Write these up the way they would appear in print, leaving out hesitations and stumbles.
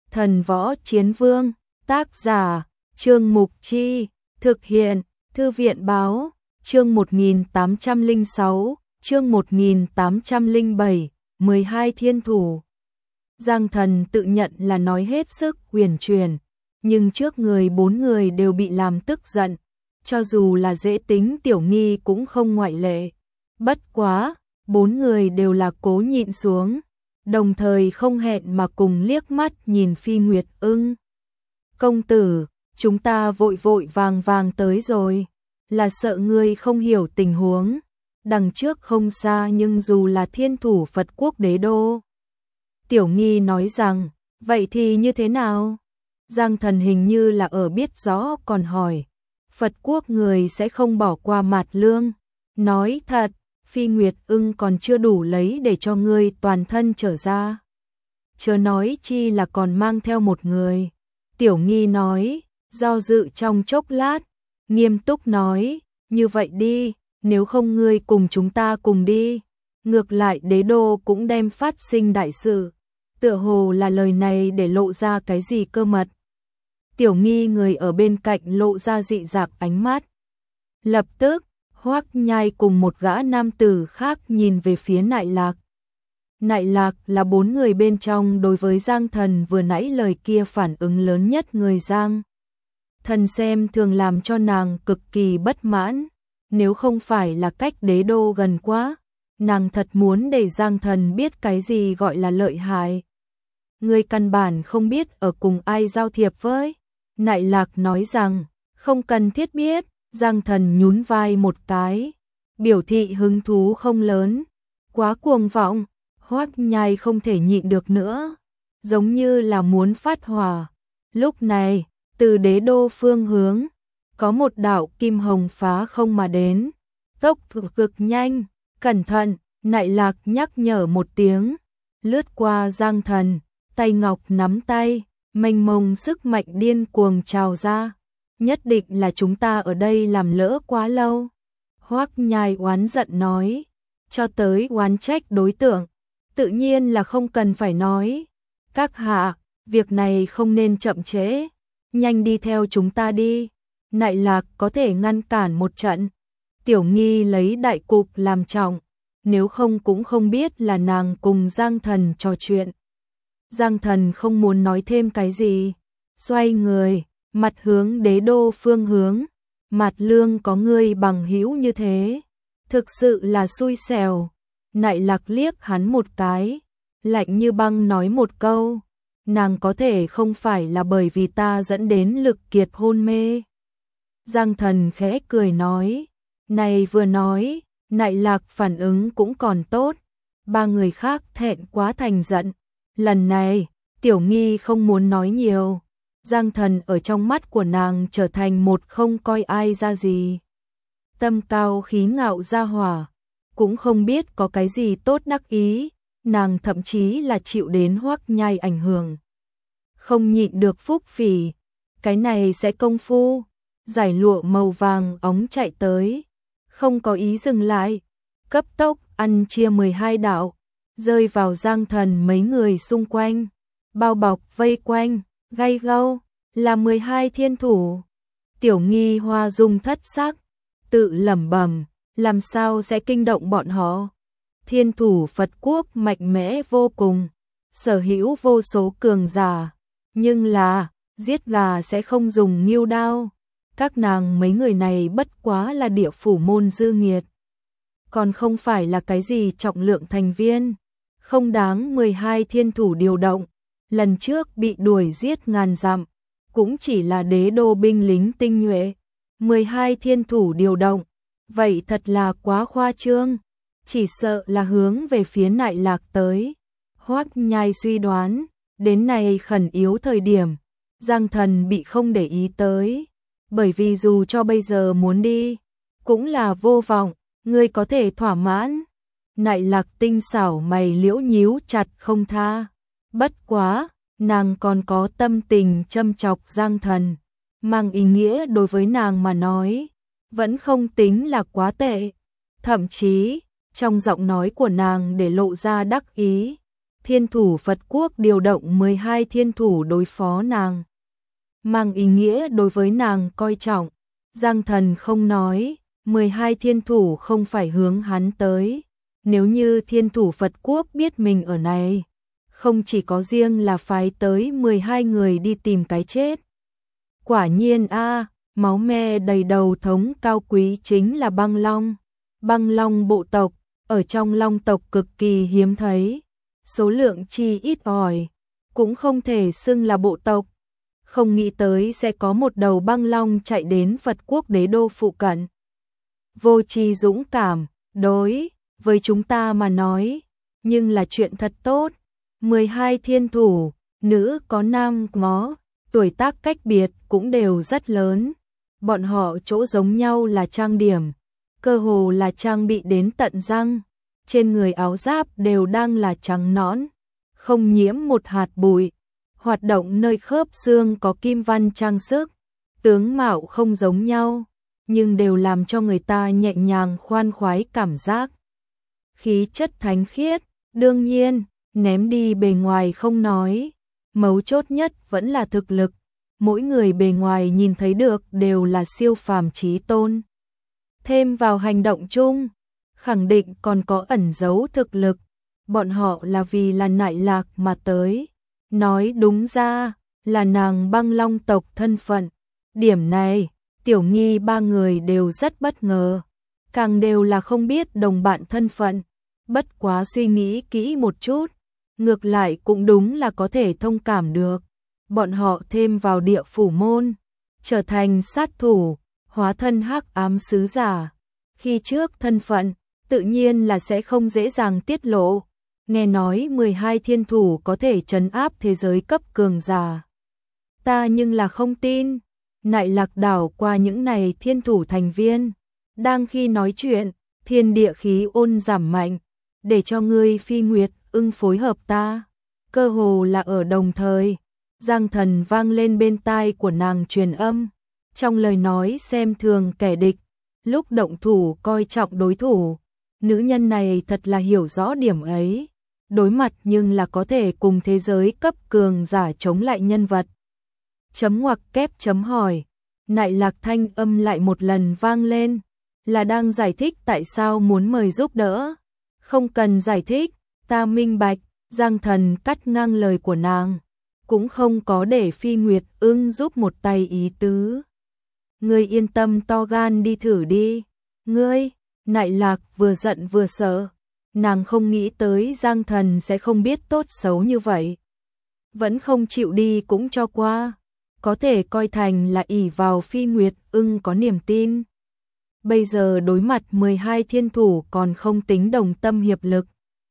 Thần Võ Chiến Vương, tác giả, Trương Mục Chi, thực hiện, Thư viện Báo, chương 1806, chương 1807, 12 thiên thủ. Giang Thần tự nhận là nói hết sức huyền truyền, nhưng trước người 4 người đều bị làm tức giận, cho dù là dễ tính Tiểu Nghi cũng không ngoại lệ. Bất quá, 4 người đều là cố nhịn xuống, đồng thời không hẹn mà cùng liếc mắt nhìn Phi Nguyệt Ưng. Công tử, chúng ta vội vội vàng vàng tới rồi, là sợ ngươi không hiểu tình huống. Đằng trước không xa nhưng dù là thiên thủ Phật quốc đế đô. Tiểu Nghi nói rằng, vậy thì như thế nào? Giang Thần hình như là ở biết rõ còn hỏi, Phật quốc người sẽ không bỏ qua Mạt Lương. Nói thật, Phi Nguyệt Ưng còn chưa đủ lấy để cho ngươi toàn thân trở ra. Chớ nói chi là còn mang theo một người. Tiểu Nghi nói, do dự trong chốc lát, nghiêm túc nói, như vậy đi, nếu không ngươi cùng chúng ta cùng đi. Ngược lại đế đô cũng đem phát sinh đại sự, tựa hồ là lời này để lộ ra cái gì cơ mật. Tiểu Nghi người ở bên cạnh lộ ra dị dạng ánh mắt. Lập tức, Hoắc Nhai cùng một gã nam tử khác nhìn về phía Nại Lạc. Nại Lạc là 4 người bên trong đối với Giang Thần vừa nãy lời kia phản ứng lớn nhất người Giang. Thần xem thường làm cho nàng cực kỳ bất mãn, nếu không phải là cách đế đô gần quá, nàng thật muốn để Giang Thần biết cái gì gọi là lợi hại. Người căn bản không biết ở cùng ai giao thiệp với. Nại Lạc nói rằng, không cần thiết biết. Giang Thần nhún vai một cái, biểu thị hứng thú không lớn, quá cuồng vọng. Hoắc Nhai không thể nhịn được nữa, giống như là muốn phát hỏa. Lúc này, từ đế đô phương hướng, có một đạo kim hồng phá không mà đến, tốc độ cực nhanh, cẩn thận. Nại Lạc nhắc nhở một tiếng, lướt qua Giang Thần, tay ngọc nắm tay, mênh mông sức mạnh điên cuồng trào ra. Nhất định là chúng ta ở đây làm lỡ quá lâu. Hoắc Nhai oán giận nói, cho tới oán trách đối tượng, tự nhiên là không cần phải nói. Các hạ, việc này không nên chậm trễ, nhanh đi theo chúng ta đi. Nại Lạc có thể ngăn cản một trận. Tiểu Nghi lấy đại cục làm trọng, nếu không cũng không biết là nàng cùng Giang Thần trò chuyện. Giang Thần không muốn nói thêm cái gì, xoay người, mặt hướng đế đô phương hướng. Mạt Lương có người bằng hữu như thế, thực sự là xui xẻo. Nại Lạc liếc hắn một cái, lạnh như băng nói một câu, nàng có thể không phải là bởi vì ta dẫn đến lực kiệt hôn mê. Giang Thần khẽ cười nói, này vừa nói, Nại Lạc phản ứng cũng còn tốt. 3 người khác thẹn quá thành giận. Lần này, Tiểu Nghi không muốn nói nhiều. Giang Thần ở trong mắt của nàng trở thành một không coi ai ra gì. Tâm cao khí ngạo ra hỏa, cũng không biết có cái gì tốt đắc ý, nàng thậm chí là chịu đến Hoắc Nhai ảnh hưởng. Không nhịn được phúc phỉ, cái này sẽ công phu. Giải lụa màu vàng óng chạy tới, không có ý dừng lại, cấp tốc ăn chia 12 đạo, rơi vào Giang Thần mấy người xung quanh, bao bọc vây quanh, gay gâu, là 12 thiên thủ. Tiểu Nghi hoa dung thất sắc, tự lẩm bẩm, làm sao sẽ kinh động bọn họ. Thiên thủ Phật quốc mạnh mẽ vô cùng, sở hữu vô số cường giả, nhưng là giết gà sẽ không dùng nghêu đao. Các nàng mấy người này bất quá là địa phủ môn dư nghiệt, còn không phải là cái gì trọng lượng thành viên, không đáng 12 thiên thủ điều động. Lần trước bị đuổi giết ngàn dặm, cũng chỉ là đế đô binh lính tinh nhuệ. 12 thiên thủ điều động, vậy thật là quá khoa trương, chỉ sợ là hướng về phía Nại Lạc tới. Hoắc Nhai suy đoán, đến này khẩn yếu thời điểm, Giang Thần bị không để ý tới, bởi vì dù cho bây giờ muốn đi, cũng là vô vọng. Ngươi có thể thỏa mãn. Nại Lạc tinh xảo mày liễu nhíu chặt không tha. Bất quá, nàng còn có tâm tình châm chọc Giang Thần, mang ý nghĩa đối với nàng mà nói, vẫn không tính là quá tệ. Thậm chí, trong giọng nói của nàng để lộ ra đắc ý. Thiên thủ Phật quốc điều động 12 thiên thủ đối phó nàng. Mang ý nghĩa đối với nàng coi trọng. Giang Thần không nói, 12 thiên thủ không phải hướng hắn tới. Nếu như thiên thủ Phật quốc biết mình ở này, không chỉ có riêng là phái tới 12 người đi tìm cái chết. Quả nhiên máu me đầy đầu thống cao quý chính là băng long. Băng long bộ tộc, ở trong long tộc cực kỳ hiếm thấy. Số lượng chi ít ỏi, cũng không thể xưng là bộ tộc. Không nghĩ tới sẽ có một đầu băng long chạy đến Phật quốc đế đô phụ cận. Vô tri dũng cảm, đối với chúng ta mà nói, nhưng là chuyện thật tốt. 12 thiên thủ, nữ có nam có, tuổi tác cách biệt cũng đều rất lớn. Bọn họ chỗ giống nhau là trang điểm, cơ hồ là trang bị đến tận răng. Trên người áo giáp đều đang là trắng nõn, không nhiễm một hạt bụi. Hoạt động nơi khớp xương có kim văn trang sức, tướng mạo không giống nhau, nhưng đều làm cho người ta nhẹ nhàng khoan khoái cảm giác. Khí chất thánh khiết, đương nhiên, ném đi bề ngoài không nói, mấu chốt nhất vẫn là thực lực. Mỗi người bề ngoài nhìn thấy được đều là siêu phàm chí tôn. Thêm vào hành động chung, khẳng định còn có ẩn giấu thực lực. Bọn họ là vì là Nại Lạc mà tới. Nói đúng ra, là nàng băng long tộc thân phận. Điểm này, Tiểu Nghi ba người đều rất bất ngờ. Càng đều là không biết đồng bạn thân phận. Bất quá suy nghĩ kỹ một chút, ngược lại cũng đúng là có thể thông cảm được. Bọn họ thêm vào địa phủ môn, trở thành sát thủ, hóa thân hắc ám sứ giả. Khi trước thân phận, tự nhiên là sẽ không dễ dàng tiết lộ. Nghe nói 12 thiên thủ có thể trấn áp thế giới cấp cường giả. Ta nhưng là không tin. Nại Lạc đảo qua những này thiên thủ thành viên. Đang khi nói chuyện, thiên địa khí ôn giảm mạnh. Để cho ngươi Phi Nguyệt ưng phối hợp ta. Cơ hồ là ở đồng thời. Giang Thần vang lên bên tai của nàng truyền âm. Trong lời nói xem thường kẻ địch. Lúc động thủ coi trọng đối thủ. Nữ nhân này thật là hiểu rõ điểm ấy. Đối mặt nhưng là có thể cùng thế giới cấp cường giả chống lại nhân vật. Chấm ngoặc kép chấm hỏi. Nại Lạc thanh âm lại một lần vang lên. Là đang giải thích tại sao muốn mời giúp đỡ. Không cần giải thích, ta minh bạch. Giang Thần cắt ngang lời của nàng. Cũng không có để Phi Nguyệt ưng giúp một tay ý tứ. Ngươi yên tâm to gan đi thử đi. Ngươi, Nại Lạc vừa giận vừa sợ. Nàng không nghĩ tới Giang Thần sẽ không biết tốt xấu như vậy. Vẫn không chịu đi cũng cho qua. Có thể coi thành là ỷ vào Phi Nguyệt ưng có niềm tin. Bây giờ đối mặt 12 thiên thủ còn không tính đồng tâm hiệp lực.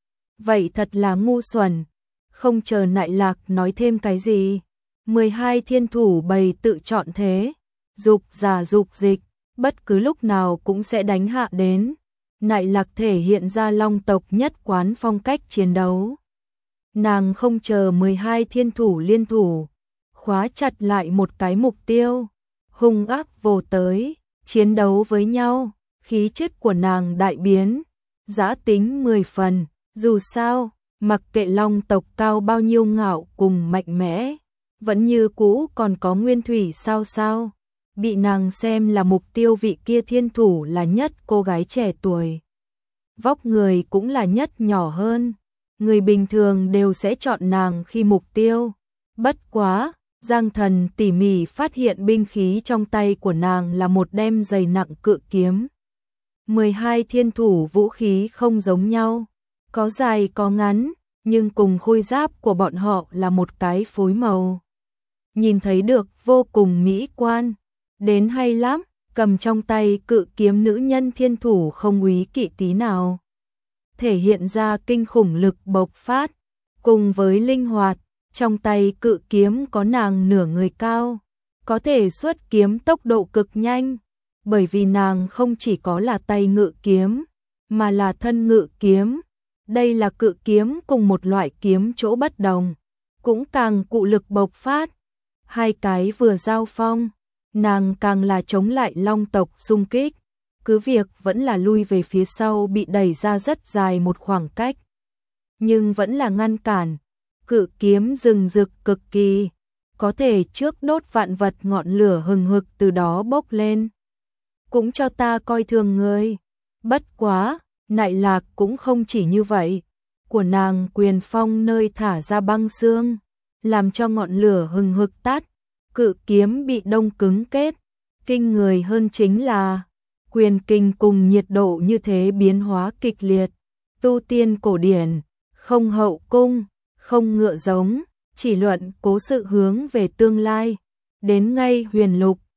Vậy thật là ngu xuẩn. Không chờ Nại Lạc nói thêm cái gì. 12 thiên thủ bày tự chọn thế. Dục giả dục dịch, bất cứ lúc nào cũng sẽ đánh hạ đến. Nại Lạc thể hiện ra long tộc nhất quán phong cách chiến đấu. Nàng không chờ 12 thiên thủ liên thủ, khóa chặt lại một cái mục tiêu, hung ác vồ tới, chiến đấu với nhau, khí chất của nàng đại biến, dã tính 10 phần, dù sao, mặc kệ long tộc cao bao nhiêu ngạo cùng mạnh mẽ, vẫn như cũ còn có nguyên thủy sao. Bị nàng xem là mục tiêu vị kia thiên thủ là nhất cô gái trẻ tuổi. Vóc người cũng là nhất nhỏ hơn. Người bình thường đều sẽ chọn nàng khi mục tiêu. Bất quá, Giang Thần tỉ mỉ phát hiện binh khí trong tay của nàng là một đem dày nặng cự kiếm. 12 thiên thủ vũ khí không giống nhau. Có dài có ngắn, nhưng cùng khôi giáp của bọn họ là một cái phối màu. Nhìn thấy được vô cùng mỹ quan. Đến hay lắm, cầm trong tay cự kiếm nữ nhân thiên thủ không úy kỵ tí nào. Thể hiện ra kinh khủng lực bộc phát, cùng với linh hoạt, trong tay cự kiếm có nàng nửa người cao, có thể xuất kiếm tốc độ cực nhanh, bởi vì nàng không chỉ có là tay ngự kiếm, mà là thân ngự kiếm. Đây là cự kiếm cùng một loại kiếm chỗ bất đồng, cũng càng cụ lực bộc phát. Hai cái vừa giao phong, nàng càng là chống lại long tộc xung kích, cứ việc vẫn là lui về phía sau bị đẩy ra rất dài một khoảng cách. nhưng vẫn là ngăn cản. Cự kiếm rừng rực cực kỳ, có thể trước đốt vạn vật, ngọn lửa hừng hực từ đó bốc lên. Cũng cho ta coi thường ngươi. Bất quá, Nại Lạc cũng không chỉ như vậy. Của nàng quyền phong nơi thả ra băng xương, làm cho ngọn lửa hừng hực tắt, cự kiếm bị đông cứng kết. Kinh người hơn chính là, quyền kinh cùng nhiệt độ như thế biến hóa kịch liệt. Tu tiên cổ điển, không hậu cung, không ngựa giống, chỉ luận cố sự hướng về tương lai. Đến ngay huyền lục,